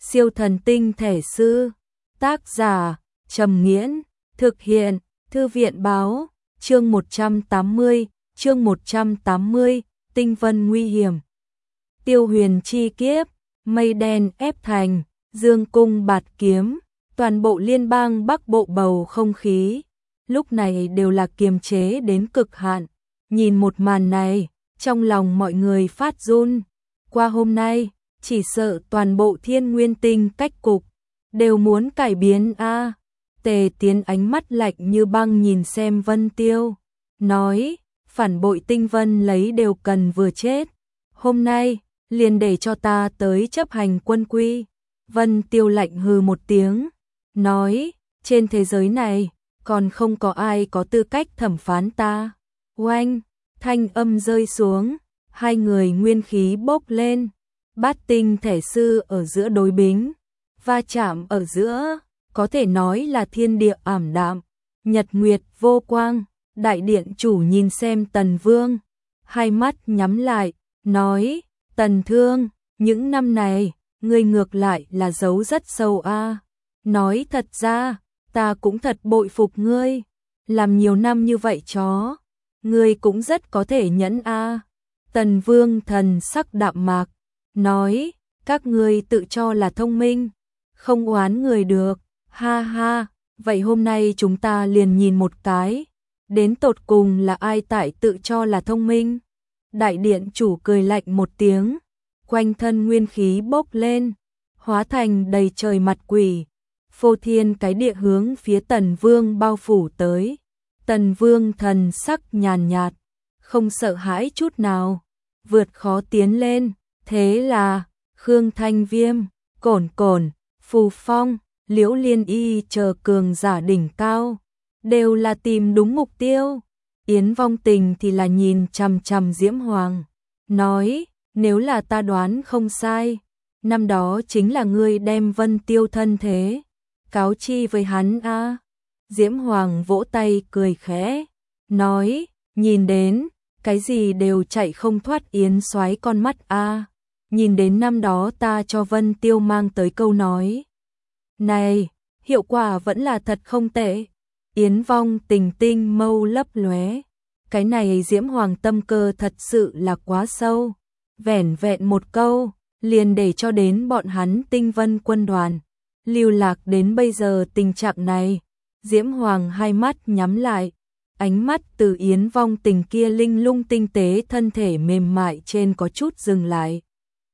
Siêu thần tinh thể sư. Tác giả Trầm Nghiễn. Thực hiện Thư viện Báo. Chương 180. Tinh vân nguy hiểm. Tiêu huyền chi kiếp. Mây đen ép thành. Dương cung bạt kiếm. Toàn bộ liên bang Bắc Bộ bầu không khí lúc này đều là kiềm chế đến cực hạn. Nhìn một màn này, trong lòng mọi người phát run. Qua hôm nay, chỉ sợ toàn bộ Thiên Nguyên Tinh cách cục đều muốn cải biến a. Tề Tiến ánh mắt lạnh như băng nhìn xem Vân Tiêu, nói: phản bội Tinh Vân lấy đều cần vừa chết. Hôm nay, liền để cho ta tới chấp hành quân quy. Vân Tiêu lạnh hừ một tiếng, nói: trên thế giới này, còn không có ai có tư cách thẩm phán ta. Oanh, thanh âm rơi xuống, hai người nguyên khí bốc lên. Bát tinh thể sư ở giữa đối bính, va chạm ở giữa, có thể nói là thiên địa ảm đạm, nhật nguyệt vô quang. Đại điện chủ nhìn xem Tần Vương, hai mắt nhắm lại, nói: Tần Thương, những năm này, ngươi ngược lại là giấu rất sâu a. Nói thật ra, ta cũng thật bội phục ngươi, làm nhiều năm như vậy chó, ngươi cũng rất có thể nhẫn a. Tần Vương thần sắc đạm mạc, nói: các ngươi tự cho là thông minh, không oán người được, ha ha, vậy hôm nay chúng ta liền nhìn một cái, đến tột cùng là ai tại tự cho là thông minh. Đại điện chủ cười lạnh một tiếng, quanh thân nguyên khí bốc lên, hóa thành đầy trời mặt quỷ, phô thiên cái địa hướng phía Tần Vương bao phủ tới. Tần Vương thần sắc nhàn nhạt, không sợ hãi chút nào, vượt khó tiến lên. Thế là Khương Thanh Viêm, Cổn Cổn, Phù Phong, Liễu Liên Y chờ cường giả đỉnh cao, đều là tìm đúng mục tiêu. Yến Vong Tình thì là nhìn chằm chằm Diễm Hoàng, nói: nếu là ta đoán không sai, năm đó chính là ngươi đem Vân Tiêu thân thế cáo chi với hắn a. Diễm Hoàng vỗ tay cười khẽ, nói: nhìn đến, cái gì đều chạy không thoát Yến soái con mắt a. Nhìn đến năm đó ta cho Vân Tiêu mang tới câu nói này, hiệu quả vẫn là thật không tệ. Yến Vong Tình tinh mâu lấp lóe, cái này Diễm Hoàng tâm cơ thật sự là quá sâu, vẻn vẹn một câu, liền để cho đến bọn hắn Tinh Vân quân đoàn lưu lạc đến bây giờ tình trạng này. Diễm Hoàng hai mắt nhắm lại, ánh mắt từ Yến Vong Tình kia linh lung tinh tế thân thể mềm mại trên có chút dừng lại,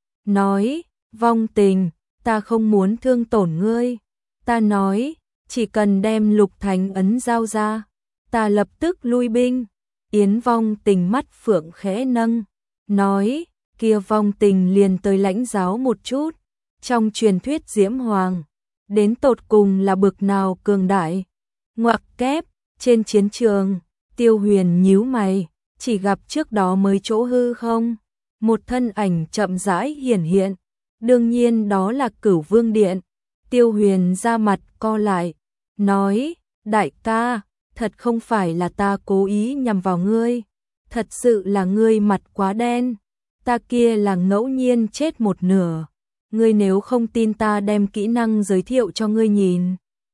nói: Vong Tình, ta không muốn thương tổn ngươi, ta nói, chỉ cần đem Lục Thành ấn giao ra, ta lập tức lui binh. Yến Vong Tình mắt phượng khẽ nâng, nói: kia Vong Tình liền tới lãnh giáo một chút, trong truyền thuyết Diễm Hoàng đến tột cùng là bực nào cường đại. Ngoặc kép, trên chiến trường, Tiêu Huyền nhíu mày, chỉ gặp trước đó mới chỗ hư không, một thân ảnh chậm rãi hiển hiện, đương nhiên đó là Cửu Vương Điện. Tiêu Huyền ra mặt co lại, nói: đại ca, thật không phải là ta cố ý nhằm vào ngươi, thật sự là ngươi mặt quá đen, ta kia là ngẫu nhiên chết một nửa, ngươi nếu không tin ta đem kỹ năng giới thiệu cho ngươi nhìn.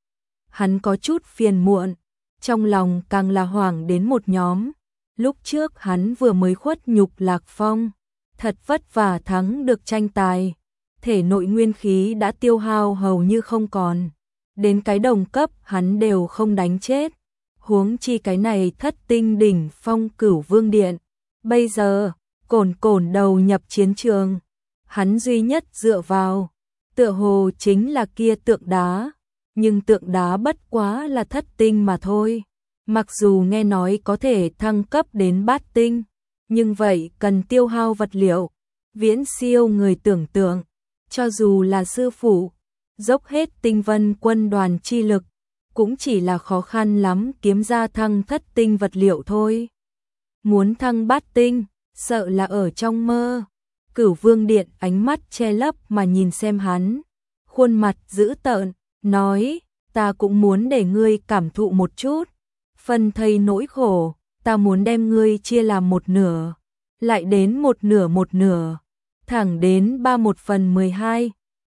Hắn có chút phiền muộn, trong lòng càng là hoảng đến một nhóm. Lúc trước hắn vừa mới khuất nhục Lạc Phong, thật vất vả thắng được tranh tài, thể nội nguyên khí đã tiêu hao hầu như không còn, đến cái đồng cấp hắn đều không đánh chết, huống chi cái này thất tinh đỉnh phong Cửu Vương Điện. Bây giờ, Cổn Cổn đầu nhập chiến trường, hắn duy nhất dựa vào, tựa hồ chính là kia tượng đá, nhưng tượng đá bất quá là thất tinh mà thôi. Mặc dù nghe nói có thể thăng cấp đến bát tinh, nhưng vậy cần tiêu hao vật liệu, viễn siêu người tưởng tượng. Cho dù là sư phụ, dốc hết Tinh Vân quân đoàn chi lực, cũng chỉ là khó khăn lắm kiếm ra thăng thất tinh vật liệu thôi. Muốn thăng bát tinh, sợ là ở trong mơ. Cửu Vương Điện ánh mắt che lấp mà nhìn xem hắn, khuôn mặt dữ tợn, nói: ta cũng muốn để ngươi cảm thụ một chút, phần thây nỗi khổ, ta muốn đem ngươi chia làm một nửa, lại đến một nửa, thẳng đến 3/1/12,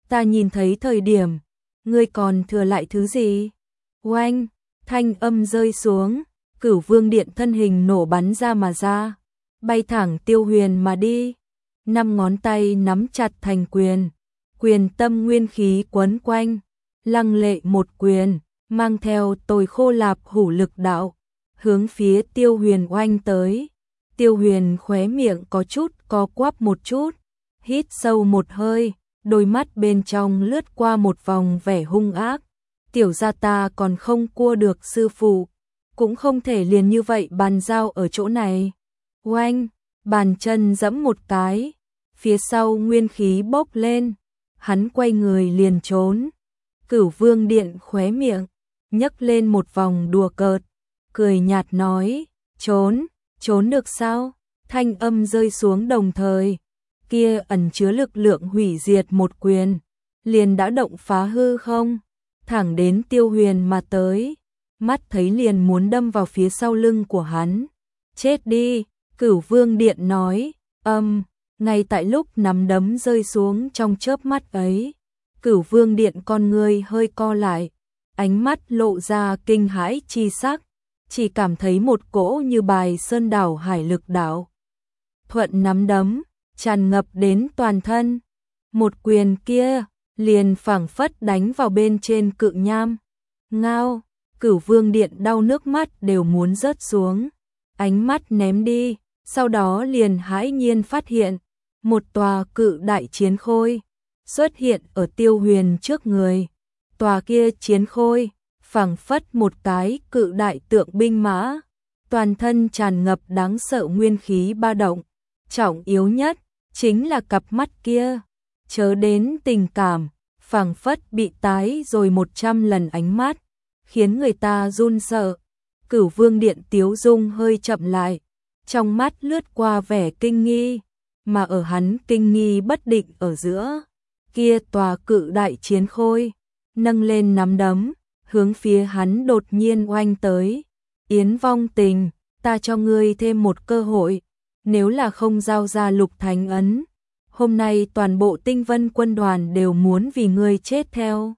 ta nhìn thấy thời điểm, ngươi còn thừa lại thứ gì? Oanh, thanh âm rơi xuống, Cửu Vương Điện thân hình nổ bắn ra mà ra, bay thẳng Tiêu Huyền mà đi. 5 ngón tay nắm chặt thành quyền, quyền tâm nguyên khí quấn quanh, lăng lệ một quyền, mang theo Tồi Khô Lạp hủ lực đạo, hướng phía Tiêu Huyền oanh tới. Tiêu Huyền khóe miệng có chút co quắp một chút, hít sâu một hơi, đôi mắt bên trong lướt qua một vòng vẻ hung ác. Tiểu gia ta còn không cua được sư phụ, cũng không thể liền như vậy bàn giao ở chỗ này. Oanh, bàn chân giẫm một cái, phía sau nguyên khí bốc lên, hắn quay người liền trốn. Cửu Vương Điện khóe miệng nhấc lên một vòng đùa cợt, cười nhạt nói, trốn được sao? Thanh âm rơi xuống đồng thời, kia ẩn chứa lực lượng hủy diệt một quyền, liền đã động phá hư không, thẳng đến Tiêu Huyền mà tới, mắt thấy liền muốn đâm vào phía sau lưng của hắn. Chết đi, Cửu Vương Điện nói, ngay tại lúc nắm đấm rơi xuống trong chớp mắt ấy, Cửu Vương Điện con người hơi co lại, ánh mắt lộ ra kinh hãi chi sắc, chỉ cảm thấy một cỗ như bài sơn đảo hải lực đảo thuận nắm đấm, tràn ngập đến toàn thân. Một quyền kia, liền phảng phất đánh vào bên trên cự nham. Ngao, Cửu Vương Điện đau nước mắt đều muốn rớt xuống, ánh mắt ném đi, sau đó liền hãi nhiên phát hiện, một tòa cự đại chiến khôi xuất hiện ở Tiêu Huyền trước người. Tòa kia chiến khôi, phảng phất một cái cự đại tượng binh mã, toàn thân tràn ngập đáng sợ nguyên khí ba động, trọng yếu nhất chính là cặp mắt kia, chớ đến tình cảm, phảng phất bị tái rồi 100 lần ánh mắt, khiến người ta run sợ. Cửu Vương Điện tiếu dung hơi chậm lại, trong mắt lướt qua vẻ kinh nghi, mà ở hắn kinh nghi bất định ở giữa, kia tòa cự đại chiến khôi nâng lên nắm đấm, hướng phía hắn đột nhiên oanh tới. Yến Vong Tình, ta cho ngươi thêm một cơ hội, nếu là không giao ra Lục Thánh ấn, hôm nay toàn bộ Tinh Vân quân đoàn đều muốn vì ngươi chết theo.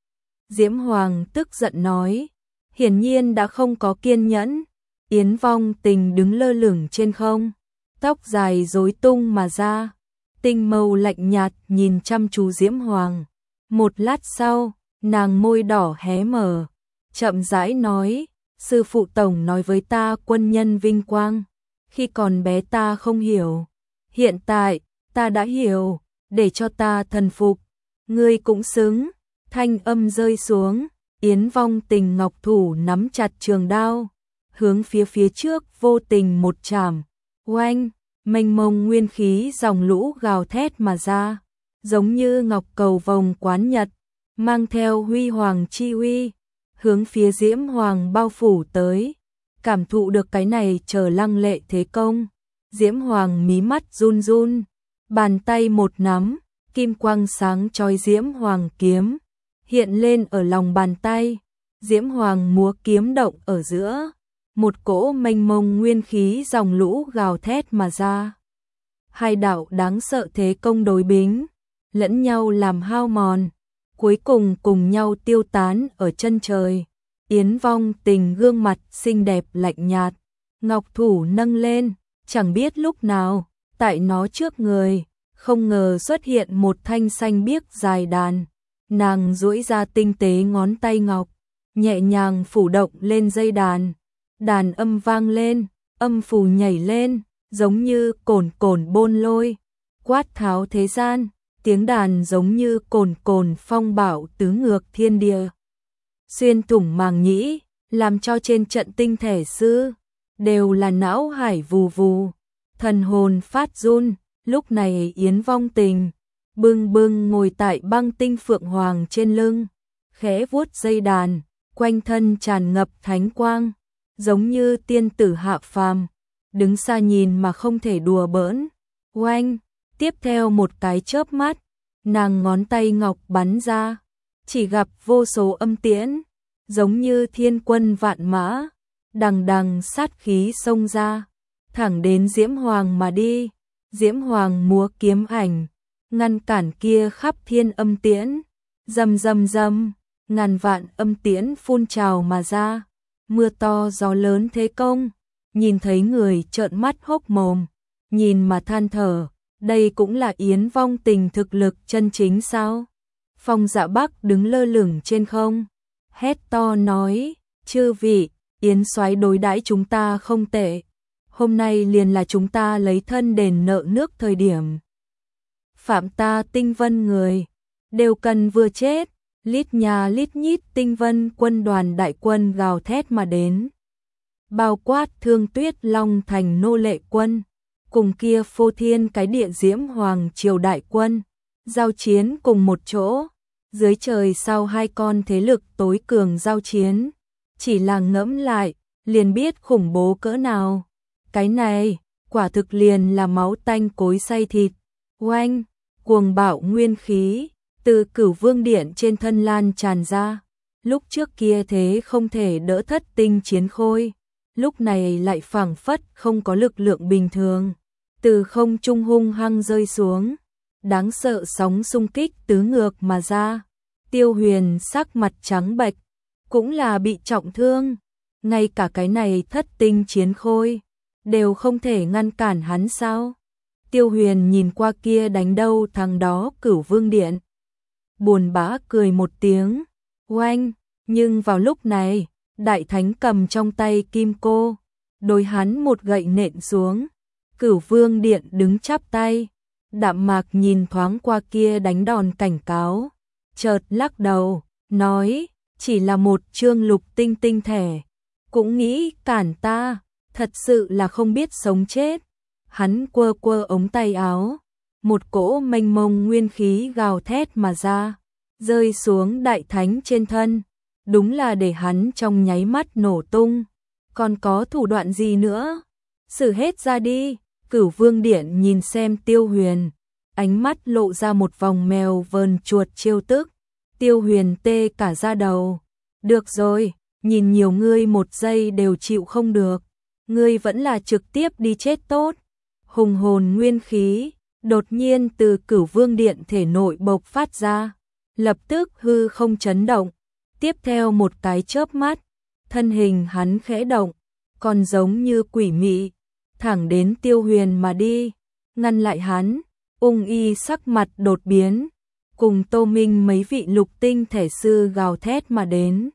Diễm Hoàng tức giận nói, hiển nhiên đã không có kiên nhẫn. Yến Vong Tình đứng lơ lửng trên không, tóc dài rối tung mà ra, tinh mâu lạnh nhạt nhìn chăm chú Diễm Hoàng. Một lát sau, nàng môi đỏ hé mở, chậm rãi nói, sư phụ tổng nói với ta quân nhân vinh quang, khi còn bé ta không hiểu, hiện tại ta đã hiểu, để cho ta thần phục, ngươi cũng xứng. Thanh âm rơi xuống, Yến Vong Tình ngọc thủ nắm chặt trường đao, hướng phía trước vô tình một chạm, oanh, mênh mông nguyên khí dòng lũ gào thét mà ra, giống như ngọc cầu vồng quán nhật, mang theo huy hoàng chi uy, hướng phía Diễm Hoàng bao phủ tới. Cảm thụ được cái này chờ lăng lệ thế công, Diễm Hoàng mí mắt run run, bàn tay một nắm, kim quang sáng chói Diễm Hoàng kiếm hiện lên ở lòng bàn tay. Diễm Hoàng múa kiếm động ở giữa, một cỗ mênh mông nguyên khí dòng lũ gào thét mà ra. Hai đạo đáng sợ thế công đối bính, lẫn nhau làm hao mòn, cuối cùng cùng nhau tiêu tán ở chân trời. Yến Vong Tình gương mặt xinh đẹp lạnh nhạt, ngọc thủ nâng lên, chẳng biết lúc nào, tại nó trước người, không ngờ xuất hiện một thanh xanh biếc dài đàn. Nàng duỗi ra tinh tế ngón tay ngọc, nhẹ nhàng phủ động lên dây đàn. Đàn âm vang lên, âm phù nhảy lên, giống như cồn cồn bôn lôi, quát tháo thế gian, tiếng đàn giống như cồn cồn phong bạo tứ ngược thiên địa. Xuyên thủng màng nhĩ, làm cho trên trận tinh thể sư đều là não hải vù vù, thần hồn phát run. Lúc này Yến Vong Tình bưng bưng ngồi tại băng tinh phượng hoàng trên lưng, khẽ vuốt dây đàn, quanh thân tràn ngập thánh quang, giống như tiên tử hạ phàm, đứng xa nhìn mà không thể đùa bỡn. Oanh, tiếp theo một cái chớp mắt, nàng ngón tay ngọc bắn ra, chỉ gặp vô số âm tiễn, giống như thiên quân vạn mã, đằng đằng sát khí xông ra, thẳng đến Diễm Hoàng mà đi. Diễm Hoàng múa kiếm ảnh, ngăn cản kia khắp thiên âm tiễn. Rầm rầm rầm, ngàn vạn âm tiễn phun trào mà ra, mưa to gió lớn thế công, nhìn thấy người trợn mắt hốc mồm, nhìn mà than thở, đây cũng là Yến Vong Tình thực lực chân chính sao? Phong Dạ Bắc đứng lơ lửng trên không, hét to nói, chư vị, Yến soái đối đãi chúng ta không tệ, hôm nay liền là chúng ta lấy thân đền nợ nước thời điểm. Phạm ta Tinh Vân người, đều cần vừa chết, lít nhà lít nhít Tinh Vân quân đoàn đại quân gào thét mà đến. Bao quát Thương Tuyết Long thành nô lệ quân, cùng kia phô thiên cái địa Diễm Hoàng triều đại quân, giao chiến cùng một chỗ, dưới trời sau hai con thế lực tối cường giao chiến, chỉ là ngẫm lại, liền biết khủng bố cỡ nào. Cái này, quả thực liền là máu tanh cối xay thịt, oanh, cuồng bạo nguyên khí, từ Cửu Vương Điện trên thân lan tràn ra, lúc trước kia thế không thể đỡ thất tinh chiến khôi, lúc này lại phảng phất không có lực lượng bình thường, từ không trung hung hăng rơi xuống, đáng sợ sóng xung kích tứ ngược mà ra. Tiêu Huyền sắc mặt trắng bệch, cũng là bị trọng thương, ngay cả cái này thất tinh chiến khôi đều không thể ngăn cản hắn sao? Tiêu Huyền nhìn qua kia đánh đâu thằng đó Cửu Vương Điện, buồn bã cười một tiếng, oanh, nhưng vào lúc này, Đại Thánh cầm trong tay kim cô, đối hắn một gậy nện xuống, Cửu Vương Điện đứng chắp tay, đạm mạc nhìn thoáng qua kia đánh đòn cảnh cáo, chợt lắc đầu, nói, chỉ là một chương lục tinh tinh thể, cũng nghĩ cản ta, thật sự là không biết sống chết. Hắn quơ quơ ống tay áo, một cỗ mênh mông nguyên khí gào thét mà ra, rơi xuống Đại Thánh trên thân, đúng là để hắn trong nháy mắt nổ tung. Còn có thủ đoạn gì nữa? Sử hết ra đi. Cửu Vương Điện nhìn xem Tiêu Huyền, ánh mắt lộ ra một vòng mèo vờn chuột trêu tức. Tiêu Huyền tê cả da đầu. Được rồi, nhìn nhiều ngươi một giây đều chịu không được, ngươi vẫn là trực tiếp đi chết tốt. Hùng hồn nguyên khí đột nhiên từ Cửu Vương Điện thể nội bộc phát ra, lập tức hư không chấn động, tiếp theo một cái chớp mắt, thân hình hắn khẽ động, còn giống như quỷ mị, thẳng đến Tiêu Huyền mà đi, ngăn lại hắn. Ung Y sắc mặt đột biến, cùng Tô Minh mấy vị lục tinh thể sư gào thét mà đến.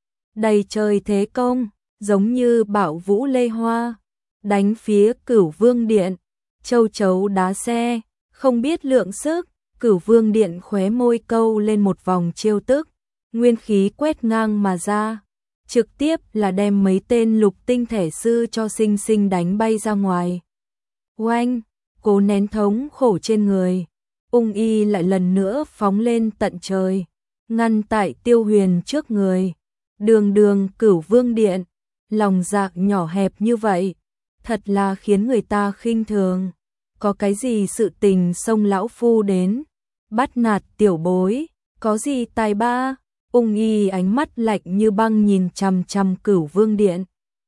Đầy trời thế công, giống như bão vũ lê hoa, đánh phía Cửu Vương Điện, châu chấu đá xe, không biết lượng sức. Cửu Vương Điện khóe môi câu lên một vòng trêu tức, nguyên khí quét ngang mà ra, trực tiếp là đem mấy tên lục tinh thể sư cho sinh sinh đánh bay ra ngoài. Oanh, cố nén thống khổ trên người, Ung Y lại lần nữa phóng lên tận trời, ngăn tại Tiêu Huyền trước người. Đường đường Cửu Vương Điện, lòng dạ nhỏ hẹp như vậy, thật là khiến người ta khinh thường. Có cái gì sự tình xông lão phu đến, bắt nạt tiểu bối, có gì tài ba? Ung Y ánh mắt lạnh như băng nhìn chằm chằm Cửu Vương Điện.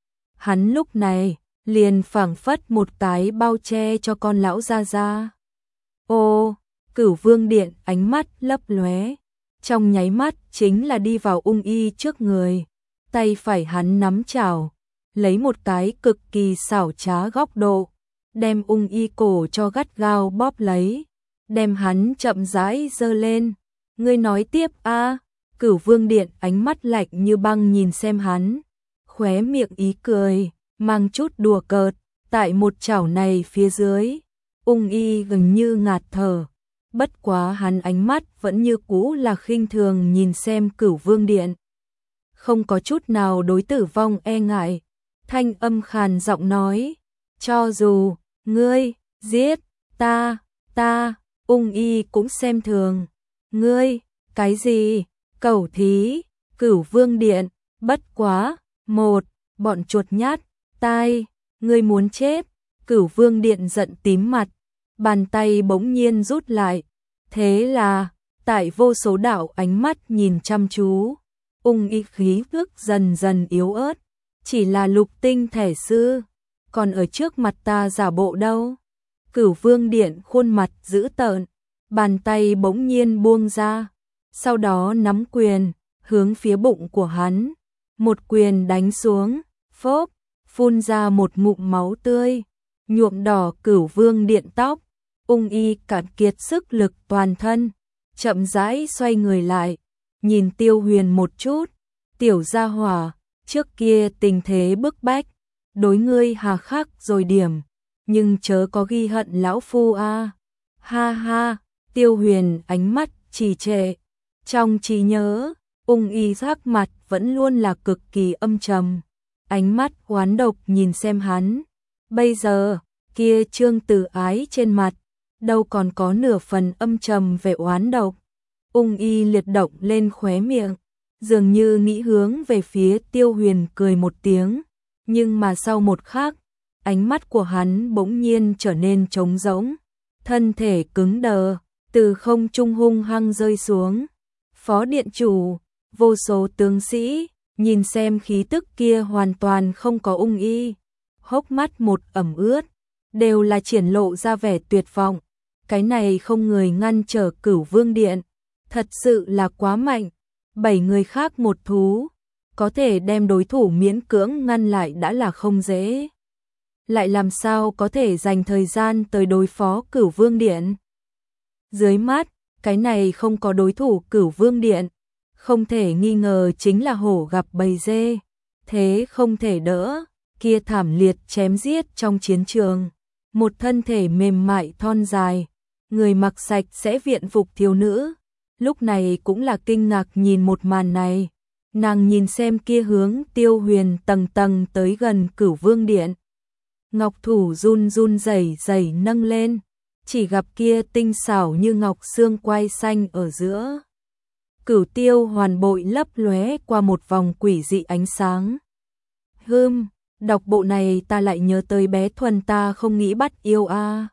Hắn lúc này liền phảng phất một cái bao che cho con lão ra ra. Ô, Cửu Vương Điện ánh mắt lấp lóe, trong nháy mắt chính là đi vào Ung Y trước người, tay phải hắn nắm chảo, lấy một cái cực kỳ xảo trá góc độ, đem Ung Y cổ cho gắt gao bóp lấy, đem hắn chậm rãi giơ lên. Ngươi nói tiếp a? Cửu Vương Điện ánh mắt lạnh như băng nhìn xem hắn, khóe miệng ý cười, mang chút đùa cợt, tại một chảo này phía dưới, Ung Y gần như ngạt thở. Bất quá hắn ánh mắt vẫn như cũ là khinh thường nhìn xem Cửu Vương Điện, không có chút nào đối tử vong e ngại, thanh âm khàn giọng nói, cho dù ngươi giết ta, Ung Y cũng xem thường. Ngươi, cái gì? Cẩu thí, Cửu Vương Điện, bất quá, một, bọn chuột nhát, tai, ngươi muốn chết. Cửu Vương Điện giận tím mặt, bàn tay bỗng nhiên rút lại. Thế là, tại vô số đạo ánh mắt nhìn chăm chú, Ung Y khí tức dần dần yếu ớt, chỉ là lục tinh thể sư, còn ở trước mặt ta giả bộ đâu. Cửu Vương Điện khuôn mặt dữ tợn, bàn tay bỗng nhiên buông ra, sau đó nắm quyền, hướng phía bụng của hắn, một quyền đánh xuống, phốp, phun ra một ngụm máu tươi, nhuộm đỏ Cửu Vương Điện tóc. Ung Y cạn kiệt sức lực toàn thân, chậm rãi xoay người lại, nhìn Tiêu Huyền một chút, tiểu gia hỏa, trước kia tình thế bức bách, đối ngươi hà khắc rồi điểm, nhưng chớ có ghi hận lão phu a. Ha ha, Tiêu Huyền ánh mắt trì trệ, trong trí nhớ, Ung Y sắc mặt vẫn luôn là cực kỳ âm trầm, ánh mắt oán độc nhìn xem hắn. Bây giờ, kia trương từ ái trên mặt, đâu còn có nửa phần âm trầm về oán độc. Ung Y liệt động lên khóe miệng, dường như nghĩ hướng về phía Tiêu Huyền cười một tiếng, nhưng mà sau một khắc, ánh mắt của hắn bỗng nhiên trở nên trống rỗng, thân thể cứng đờ, từ không trung hung hăng rơi xuống. Phó điện chủ, vô số tướng sĩ, nhìn xem khí tức kia hoàn toàn không có Ung Y, hốc mắt một ẩm ướt, đều là triển lộ ra vẻ tuyệt vọng. Cái này không người ngăn trở Cửu Vương Điện, thật sự là quá mạnh, 7 người khác một thú, có thể đem đối thủ miễn cưỡng ngăn lại đã là không dễ. Lại làm sao có thể dành thời gian tới đối phó Cửu Vương Điện? Dưới mắt, cái này không có đối thủ Cửu Vương Điện, không thể nghi ngờ chính là hổ gặp bầy dê, thế không thể đỡ, kia thảm liệt chém giết trong chiến trường, một thân thể mềm mại thon dài, người mặc sạch sẽ viện phục thiếu nữ, lúc này cũng là kinh ngạc nhìn một màn này, nàng nhìn xem kia hướng Tiêu Huyền tầng tầng tới gần Cửu Vương Điện. Ngọc thủ run run rẩy rẩy nâng lên, chỉ gặp kia tinh xảo như ngọc xương quai xanh ở giữa. Cửu tiêu hoàn bội lấp lóe qua một vòng quỷ dị ánh sáng. Đọc bộ này ta lại nhớ tới bé Thuần ta không nghĩ bắt yêu a.